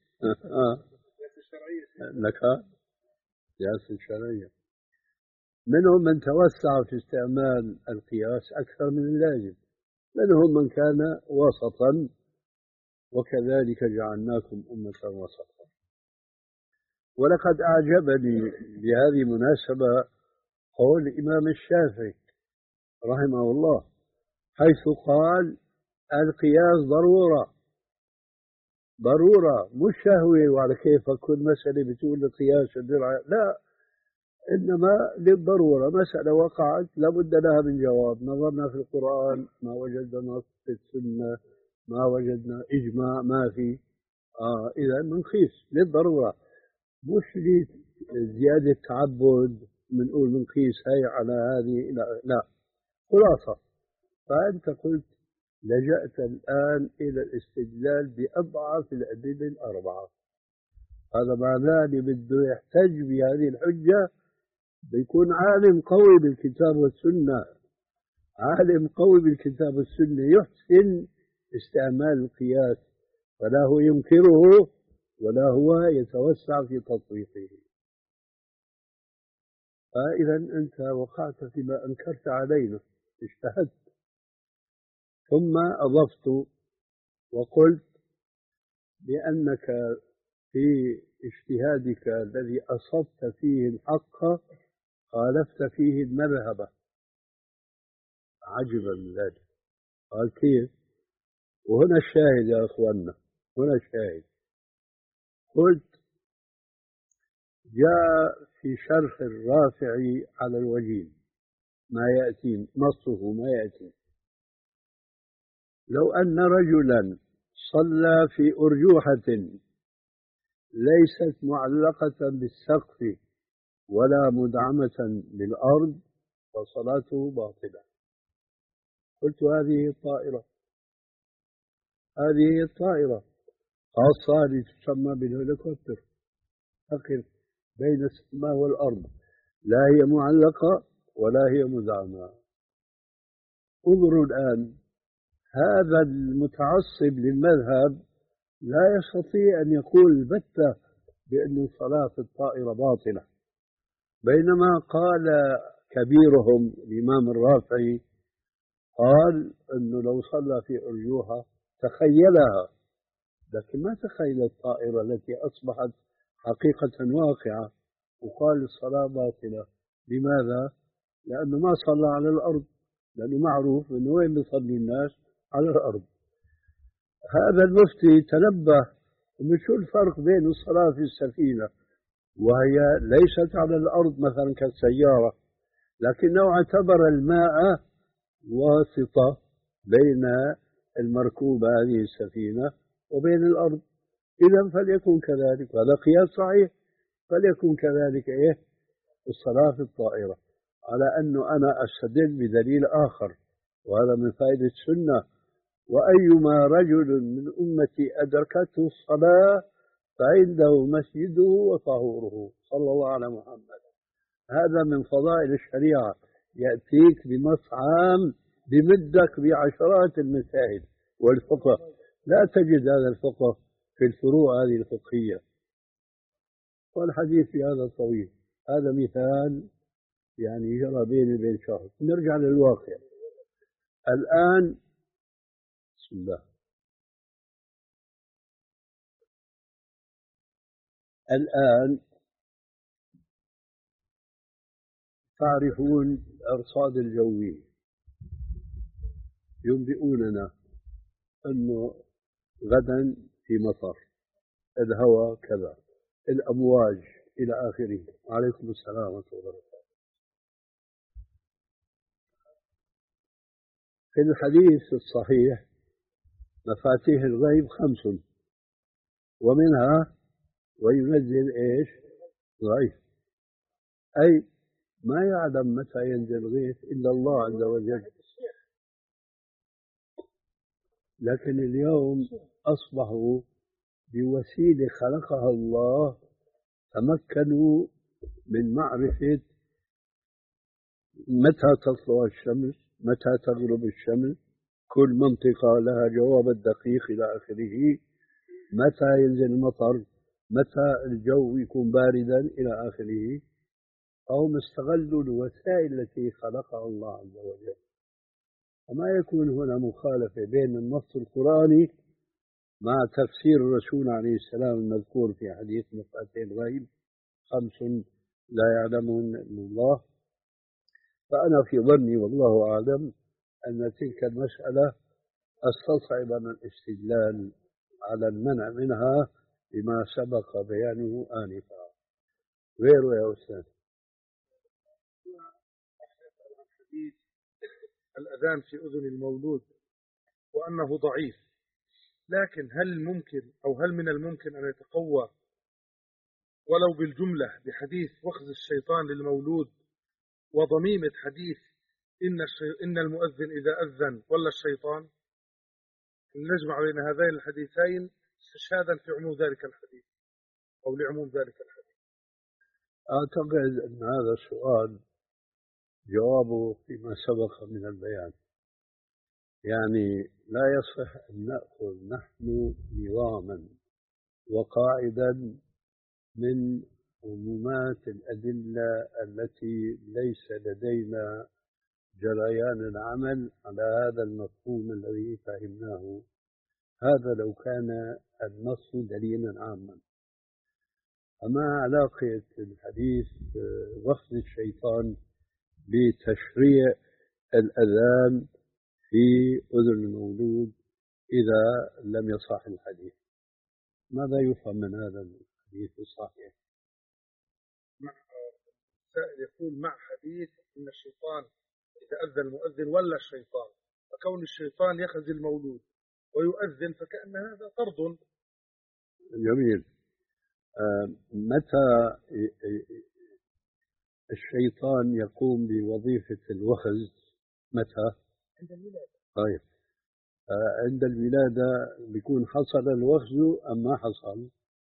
لك السياسة الشرعية. منهم من توسع في استعمال القياس أكثر من اللازم، منهم من كان وسطا، وكذلك جعلناكم أمة وسطا. ولقد أعجبني بهذه المناسبة قول الإمام الشافعي رحمه الله، حيث قال: القياس ضرورة ضرورة مش شهوة، وعلى كيف كل مسألة بتقول القياس الدرع، لا، إنما للضرورة. مسألة وقعت لابد لها من جواب، نظرنا في القرآن ما وجدنا نص، في السنة ما وجدنا إجماع، ما في آه إذا منقيس للضرورة، مش لزيادة تعبد بنقول منقيس هاي على هذه، لا, لا. خلاصة، فأنت قلت لجأت الآن إلى الاستدلال بأضعف الأدلة الأربعة. هذا معناه اللي بده يحتج بهذه الحجة بيكون عالم قوي بالكتاب والسنة، عالم قوي بالكتاب والسنة يحسن استعمال القياس، فلا هو ينكره ولا هو يتوسع في تطبيقه. فإذا أنت وقعت فيما أنكرت علينا، اجتهدت. ثم أضفت وقلت بأنك في اجتهادك الذي أصبت فيه الحق خالفت فيه المذهب. عجبا من ذلك. قال: كيف؟ وهنا الشاهد يا أخوانا، هنا الشاهد. قلت: جاء في شرح الرافعي على الوجين ما يأتي نصه ما يأتي: لو أن رجلا صلى في أرجوحة ليست معلقة بالسقف ولا مدعمة بالأرض فصلاته باطلة. قلت: هذه الطائرة هذه الطائرة خاصة تسمى بالهليكوبتر، تقف بين السماء والأرض، لا هي معلقة ولا هي مدعمة. انظروا الآن، هذا المتعصب للمذهب لا يستطيع أن يقول البتة بأن صلاة الطائرة باطلة، بينما قال كبيرهم الإمام الرافعي قال أنه لو صلى في أرجوها تخيلها، لكن ما تخيل الطائرة التي أصبحت حقيقة واقعة. وقال الصلاة باطلة. لماذا؟ لأنه ما صلى على الأرض، لأنه معروف أنه وين بيصلي الناس؟ على الأرض. هذا المفتي تنبه أنه شو الفرق بين الصلاة في السفينة وهي ليست على الأرض مثلا كالسيارة، لكنه اعتبر الماء واسطة بين المركوبة هذه السفينة وبين الأرض. إذا فليكن كذلك، هذا قياس صحيح، فليكن كذلك إيه الصلاة في الطائرة، على أنه أنا أستدل بدليل آخر، وهذا من فائدة السنة: وأيما رجل من أمتي أدركته الصلاة فعنده مسجده وطهوره. صلى الله على محمد. هذا من فضائل الشريعة، يأتيك بنص عام بمدك بعشرات المسائل والفقه. لا تجد هذا الفقه في الفروع هذه الفقهية، والحديث في هذا طويل. هذا مثال يعني جرى بيني وبين شخص. نرجع للواقع الآن. بسم الله. الآن تعرفون الأرصاد الجوية ينبئوننا أنه غدا في مطر، الهواء كذا، الأمواج إلى آخره. عليكم السلام ورحمة الله وبركاته. في الحديث الصحيح مفاتيح الغيب خمس، ومنها وينزل إيش؟ غيث. أي ما يعلم متى ينزل غيث إلا الله عز وجل. لكن اليوم أصبحوا بوسيلة خلقها الله تمكنوا من معرفة متى تطلع الشمس، متى تغرب الشمس، كل منطقة لها جواب الدقيق إلى آخره، متى ينزل المطر، متى الجو يكون باردا إلى آخره. أو استغلوا الوسائل التي خلقها الله عز وجل. وما يكون هنا مخالفة بين النص القرآني مع تفسير الرسول عليه السلام المذكور في حديث مفاتيح الغيب خمس لا يعلمهن إلا الله. فأنا في ظني والله أعلم أن تلك المسألة استصعب من الاستدلال على المنع منها بما سبق بيانه آنفا. غيره يا أستاذ. الأذان في أذن المولود وأنه ضعيف، لكن هل ممكن أو هل من الممكن أن يتقوى ولو بالجملة بحديث وخز الشيطان للمولود وضميمة حديث إن, الشي... إن المؤذن إذا أذن ولا الشيطان؟ نجمع بين هذين الحديثين استشهادا في عموم ذلك الحديث أو لعموم ذلك الحديث. أعتقد أن هذا السؤال جوابه فيما سبق من البيان. يعني لا يصح أن نأخذ نحن نظاما وقاعدا من عمومات الأدلة التي ليس لدينا جريان العمل على هذا المفهوم الذي فهمناه. هذا لو كان النص دليلا عاما. أما علاقة الحديث وخز الشيطان بتشريع الأذان في أذن المولود إذا لم يصح الحديث؟ ماذا يفهم من هذا الحديث الصحيح؟ مع سائل يقول مع حديث إن الشيطان إذا أذن المؤذن ولا الشيطان، فكون الشيطان يخزي المولود ويؤذن فكأن هذا طرد. جميل. آه متى الشيطان يقوم بوظيفة الوخز؟ متى؟ عند الولادة. طيب آه عند الولادة بيكون حصل الوخز أم ما حصل؟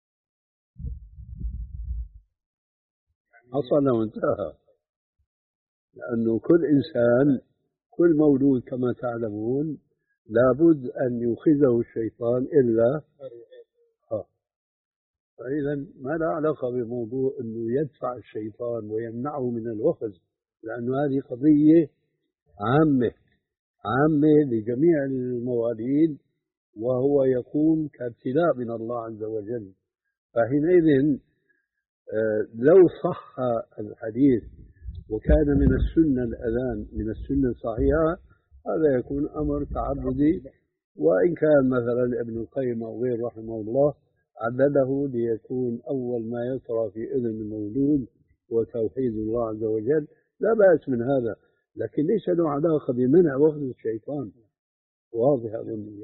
حصل وانتهى. لأنه كل إنسان كل مولود كما تعلمون لابد أن يوخزه الشيطان إلا آه. فإذا ما لا علاقة بموضوع أنه يدفع الشيطان ويمنعه من الوخز، لأنه هذه قضية عامة عامة لجميع المواليد، وهو يقوم كابتلاء من الله عز وجل. فحينئذ لو صح الحديث وكان من السنة الأذان من السنة الصحيحة هذا يكون أمر تعبدي، وإن كان مثلا ابن القيم أو غير رحمه الله عدده ليكون أول ما يقرأ في أذن المولود وتوحيد الله عز وجل، لا بأس من هذا، لكن ليس له علاقة بمنع وفد الشيطان. واضح أظن.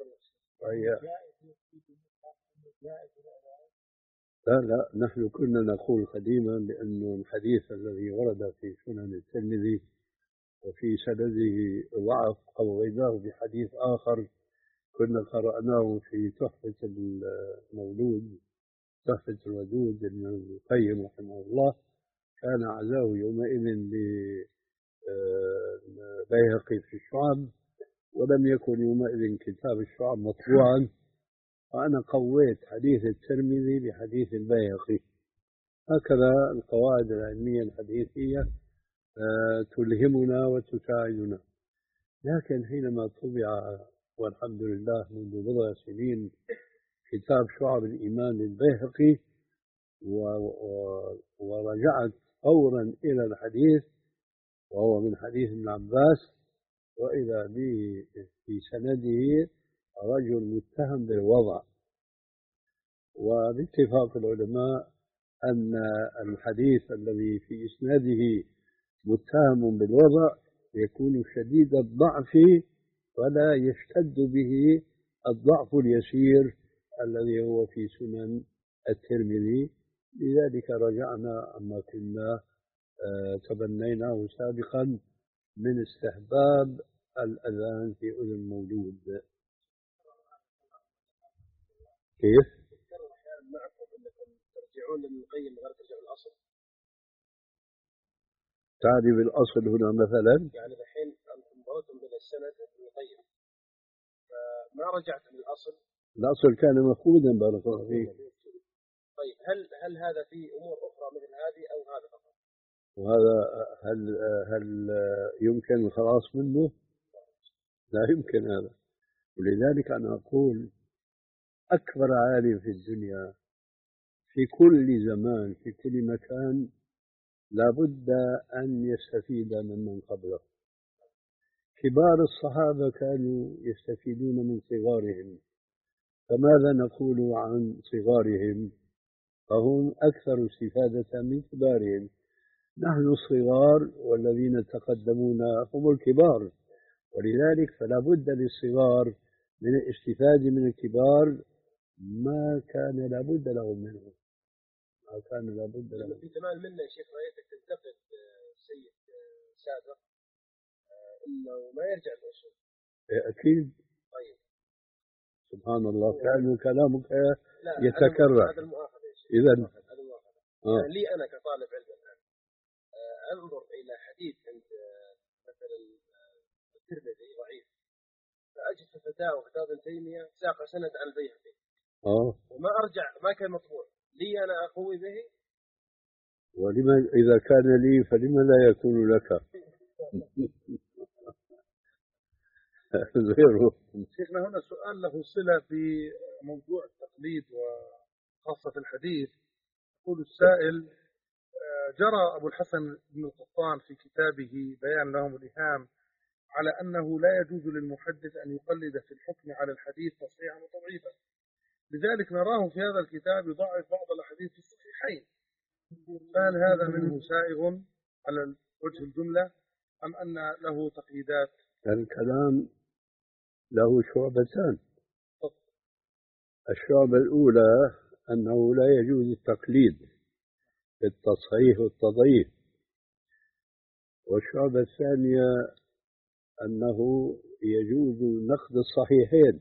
لا لا نحن كنا نقول قديما بأن الحديث الذي ورد في سنن الترمذي وفي سنده ضعف قويناه بحديث آخر كنا قرأناه في تحفة المولود تحفة الودود ابن القيم رحمه الله، كان عزاه يومئذ لبيهقي في الشعب، ولم يكن يومئذ كتاب الشعب مطبوعا، وأنا قويت حديث الترمذي بحديث البيهقي. هكذا القواعد العلمية الحديثية تلهمنا وتساعدنا. لكن حينما طبع والحمد لله منذ بضع سنين كتاب شعب الإيمان للبيهقي ورجعت فورا إلى الحديث وهو من حديث ابن عباس، وإذا به في سنده رجل متهم بالوضع، وباتفاق العلماء أن الحديث الذي في إسناده متهم بالوضع يكون شديد الضعف ولا يشتد به الضعف اليسير الذي هو في سنن الترمذي. لذلك رجعنا عما كنا تبنيناه سابقا من استحباب الأذان في أذن المولود. كيف؟ معكم أنكم ترجعون للقيم غير ترجعون الأصل. تعني بالأصل هنا مثلا؟ يعني الحين أنتم مرتم من السند ابن القيم فما رجعتم للأصل. الأصل كان مفقودا بارك الله فيك. طيب هل هل هذا في أمور أخرى مثل هذه أو هذا فقط؟ وهذا هل هل يمكن الخلاص منه؟ لا يمكن هذا. ولذلك أنا أقول أكبر عالم في الدنيا في كل زمان في كل مكان لابد أن يستفيد ممن قبله. كبار الصحابة كانوا يستفيدون من صغارهم، فماذا نقول عن صغارهم؟ فهم أكثر استفادة من كبارهم. نحن الصغار والذين تقدمون هم الكبار، ولذلك فلا بد للصغار من الاستفادة من الكبار ما كان لا بد لهم منه ما كان لا بد لهم. في كمال منه يا شيخ رأيتك تنتقد السيد سابق انه ما يرجع للأصول. أكيد. طيب سبحان الله كان كلامك يتكرر. هذا المؤاخذة يا شيخ. إذا هذا المؤاخذة. آه. يعني لي أنا كطالب علم الآن أنظر إلى حديث عند مثلا الترمذي ضعيف، فأجد في فتاوى فتاوى ابن تيمية ساق سند عن البيهقي. آه. وما أرجع ما كان مطبوع لي أنا أقوي به. ولما إذا كان لي فلما لا يكون لك؟ غيره. شيخنا هنا سؤال له صلة بموضوع التقليد وخاصة في الحديث. يقول السائل: جرى أبو الحسن بن القطان في كتابه بيان لهم الإيهام على أنه لا يجوز للمحدث أن يقلد في الحكم على الحديث تصحيحا وتضعيفا، لذلك نراه في هذا الكتاب يضعف بعض الأحاديث في الصحيحين، فهل هذا منه سائغ على وجه الجملة أم أن له تقييدات؟ الكلام له شعبتان. الشعبة الأولى أنه لا يجوز التقليد في التصحيح والتضعيف، والشعبة الثانية أنه يجوز نقد الصحيحين.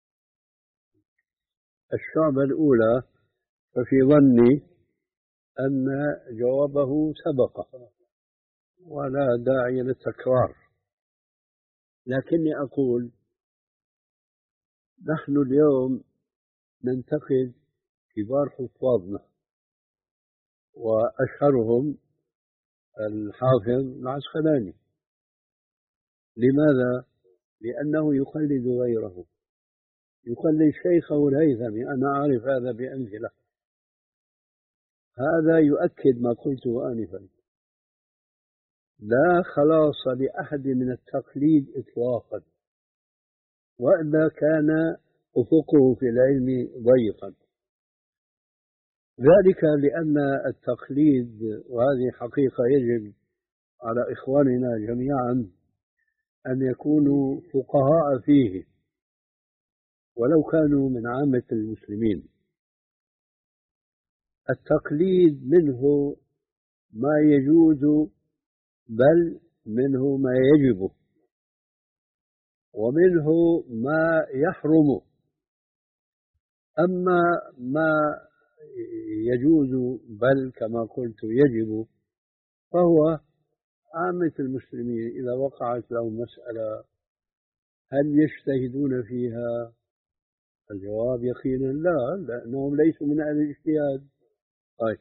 الشعبة الأولى ففي ظني أن جوابه سبق ولا داعي للتكرار، لكني أقول نحن اليوم ننتقد كبار حفاظنا وأشهرهم الحافظ العسقلاني. لماذا؟ لأنه يقلد غيره، يقلد شيخه الهيثمي. أنا أعرف هذا بأمثلة. هذا يؤكد ما قلته آنفا، لا خلاص لأحد من التقليد إطلاقا، وإلا كان أفقه في العلم ضيقا. ذلك لأن التقليد، وهذه حقيقة يجب على إخواننا جميعا أن يكونوا فقهاء فيه ولو كانوا من عامة المسلمين. التقليد منه ما يجوز بل منه ما يجب، ومنه ما يحرم. أما ما يجوز بل كما قلت يجب فهو عامة المسلمين إذا وقعت لهم مسألة هل يجتهدون فيها؟ الجواب يقينا لا، لأنهم ليسوا من أهل الاجتهاد. طيب،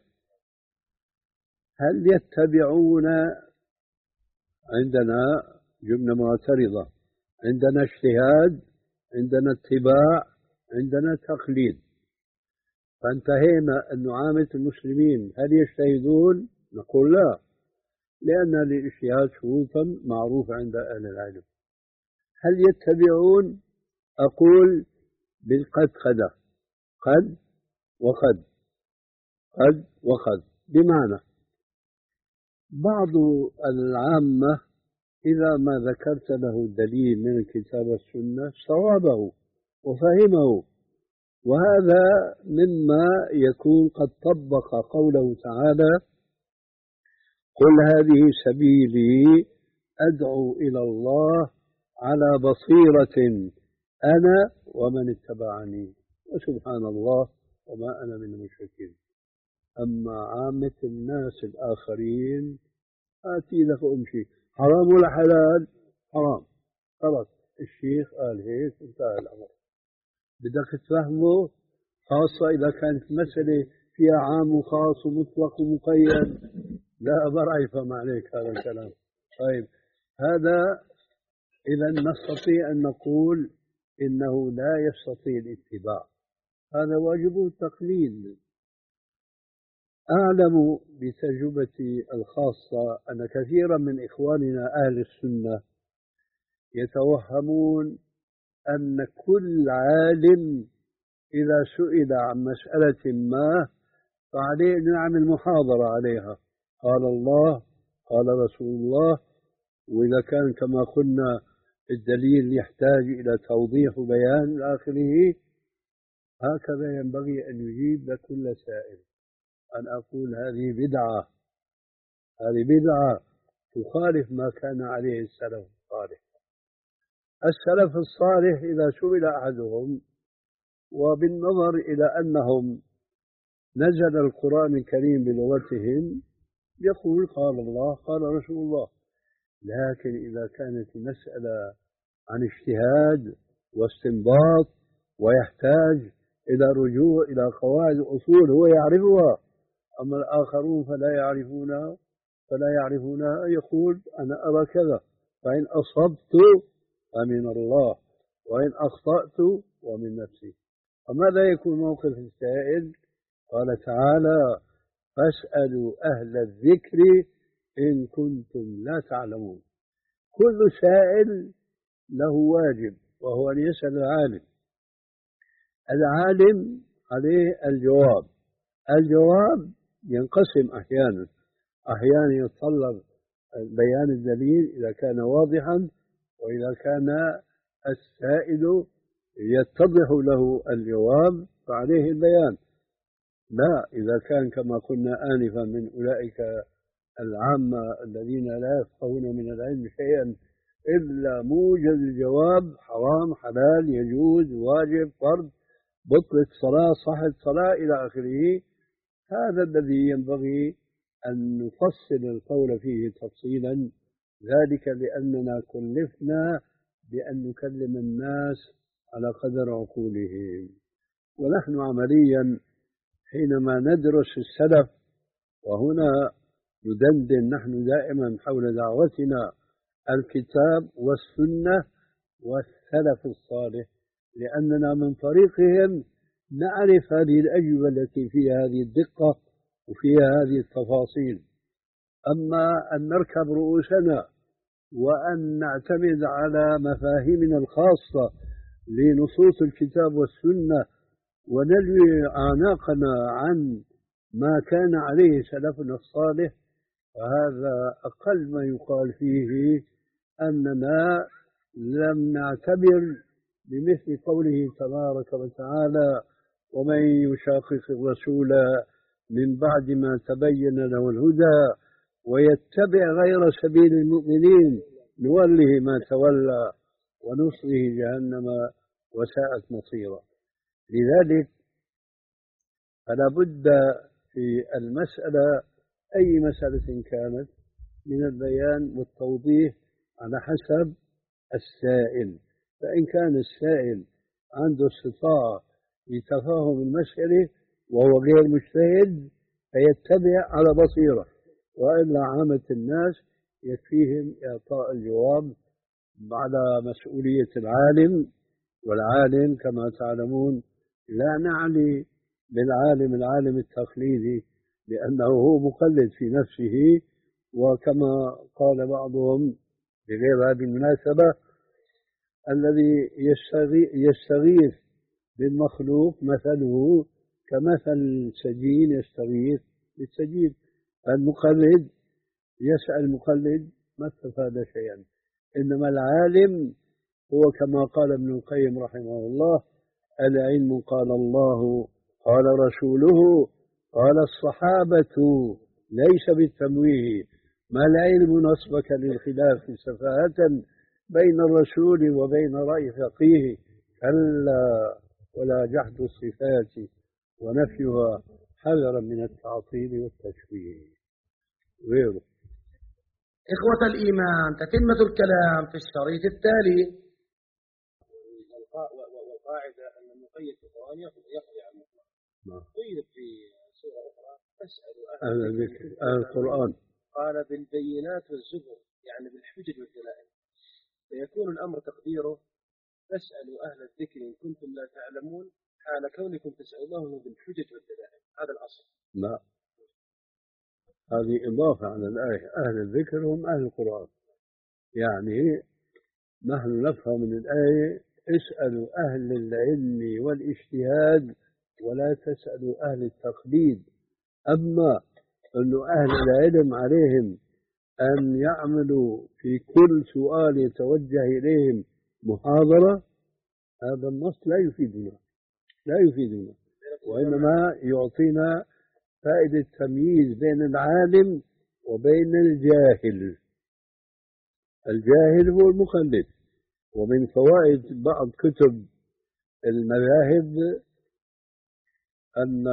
هل يتبعون؟ عندنا جبنة معترضة، عندنا اجتهاد، عندنا اتباع، عندنا تقليد. فانتهينا أن عامة المسلمين هل يجتهدون؟ نقول لا، لأن للاجتهاد شروطا معروفة عند أهل العلم. هل يتبعون؟ أقول بالقد قد قد وقد قد وقد، بمعنى بعض العامة إذا ما ذكرت له دليل من الكتاب والسنة صوابه وفهمه، وهذا مما يكون قد طبق قوله تعالى: قل هذه سبيلي أدعو إلى الله على بصيرة أنا ومن اتبعني وسبحان الله وما أنا من المشركين. أما عامة الناس الآخرين آتي لك أمشي حرام ولا حلال؟ حرام، خلاص الشيخ قال هيك انتهى الأمر. بدك تفهمه، خاصة إذا كانت مسألة فيها عام وخاص ومطلق ومقيد، لا برا يفهم عليك هذا الكلام. طيب، هذا إذا نستطيع أن نقول إنه لا يستطيع الاتباع، هذا واجبه التقليد. أعلم بتجربتي الخاصة أن كثيرا من إخواننا أهل السنة يتوهمون أن كل عالم إذا سئل عن مسألة ما فعليه أن يعمل محاضرة عليها، قال الله قال رسول الله، وإذا كان كما قلنا الدليل يحتاج إلى توضيح وبيان إلى آخره. هكذا ينبغي أن يجيب لكل سائل. أن أقول هذه بدعة، هذه بدعة تخالف ما كان عليه السلف الصالح. السلف الصالح إذا سئل أحدهم وبالنظر إلى أنهم نزل القرآن الكريم بلغتهم يقول قال الله قال رسول الله. لكن إذا كانت المسألة عن اجتهاد واستنباط ويحتاج إلى رجوع إلى قواعد الأصول هو يعرفها، أما الآخرون فلا يعرفونها فلا يعرفونها يقول أنا أرى كذا، فإن أصبت فمن الله وإن أخطأت ومن نفسي. فماذا يكون موقف السائل؟ قال تعالى: فاسألوا أهل الذكر إن كنتم لا تعلمون. كل سائل له واجب وهو أن يسأل العالم. العالم عليه الجواب. الجواب ينقسم أحيانا، أحيانا يتطلب بيان الدليل إذا كان واضحا، وإذا كان السائل يتضح له الجواب فعليه البيان. لا، إذا كان كما قلنا آنفا من أولئك العامة الذين لا يفقهون من العلم شيئا إلا موجز الجواب حرام حلال يجوز واجب فرض بطلت صلاة صحت صلاة إلى آخره، هذا الذي ينبغي أن نفصل القول فيه تفصيلا. ذلك لأننا كلفنا بأن نكلم الناس على قدر عقولهم، ونحن عمليا حينما ندرس السلف، وهنا ندندن نحن دائما حول دعوتنا الكتاب والسنة والسلف الصالح، لأننا من طريقهم نعرف هذه الأجوبة التي فيها هذه الدقة وفيها هذه التفاصيل. أما أن نركب رؤوسنا وأن نعتمد على مفاهيمنا الخاصة لنصوص الكتاب والسنة ونلوي أعناقنا عن ما كان عليه سلفنا الصالح، فهذا أقل ما يقال فيه أننا لم نعتبر بمثل قوله تبارك وتعالى: ومن يشاقق الرسول من بعد ما تبين له الهدى ويتبع غير سبيل المؤمنين نوله ما تولى ونصله جهنم وساءت مصيرا. لذلك فلا بد في المسألة أي مسألة كانت من البيان والتوضيح على حسب السائل. فإن كان السائل عنده استطاعة لتفاهم المسألة وهو غير مجتهد فيتبع على بصيرة، وإلا عامة الناس يكفيهم إعطاء الجواب على مسؤولية العالم. والعالم كما تعلمون لا نعني بالعالم العالم التقليدي، لأنه هو مقلد في نفسه، وكما قال بعضهم بغير هذه المناسبة: الذي يستغيث بالمخلوق مثله كمثل سجين يستغيث بالسجين. المقلد يسأل المقلد ما استفاد شيئا، إنما العالم هو كما قال ابن القيم رحمه الله: العلم قال الله قال رسوله قال الصحابة ليس بالتمويه، ما العلم نصبك للخلاف سفاهة بين الرسول وبين رأي فقيه، كلا ولا جحد الصفات ونفيها حذرا من التعطيل والتشويه غيره. إخوة الإيمان، تتمة الكلام في الشريط التالي. والقاعدة أن المقيد في القرآن يقضي عن المطلق. قيل في سورة أخرى: فاسألوا أهل الذكر أهل القرآن، قال بالبينات والزبر، يعني بالحجج والدلائل. فيكون الأمر تقديره: فاسألوا أهل الذكر إن كنتم لا تعلمون، حال كونكم تسألونه بالحجج والدلائل. هذا الأصل. لا، هذه إضافة على الآية. أهل الذكر هم أهل القرآن، يعني نحن نفهم من الآية: اسألوا أهل العلم والاجتهاد ولا تسألوا أهل التقليد. أما أن أهل العلم عليهم أن يعملوا في كل سؤال يتوجه إليهم محاضرة، هذا النص لا يفيدنا لا يفيدنا وإنما يعطينا فائدة تمييز بين العالم وبين الجاهل. الجاهل هو المقلد. ومن فوائد بعض كتب المذاهب أن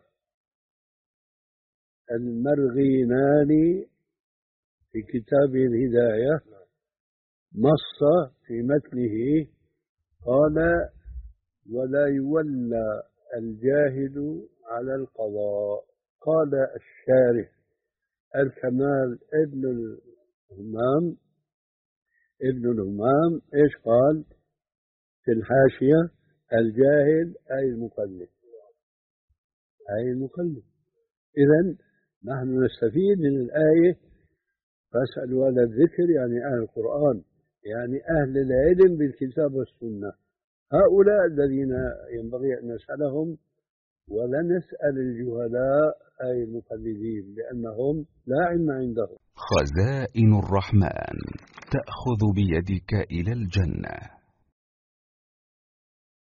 المرغيناني في كتابه الهداية نص في متنه قال: ولا يولى الجاهل على القضاء. قال الشارح الكمال ابن الهمام ابن الهمام إيش قال في الحاشية؟ الجاهل أي المقلد أي المقلد. إذن نحن نستفيد من الآية: فاسألوا أهل الذكر، يعني أهل القرآن، يعني أهل العلم بالكتاب والسنة. هؤلاء الذين ينبغي أن نسألهم، ولا نسأل الجهلاء أي المقلدين، لأنهم لا علم عندهم. خزائن الرحمن تأخذ بيدك إلى الجنة.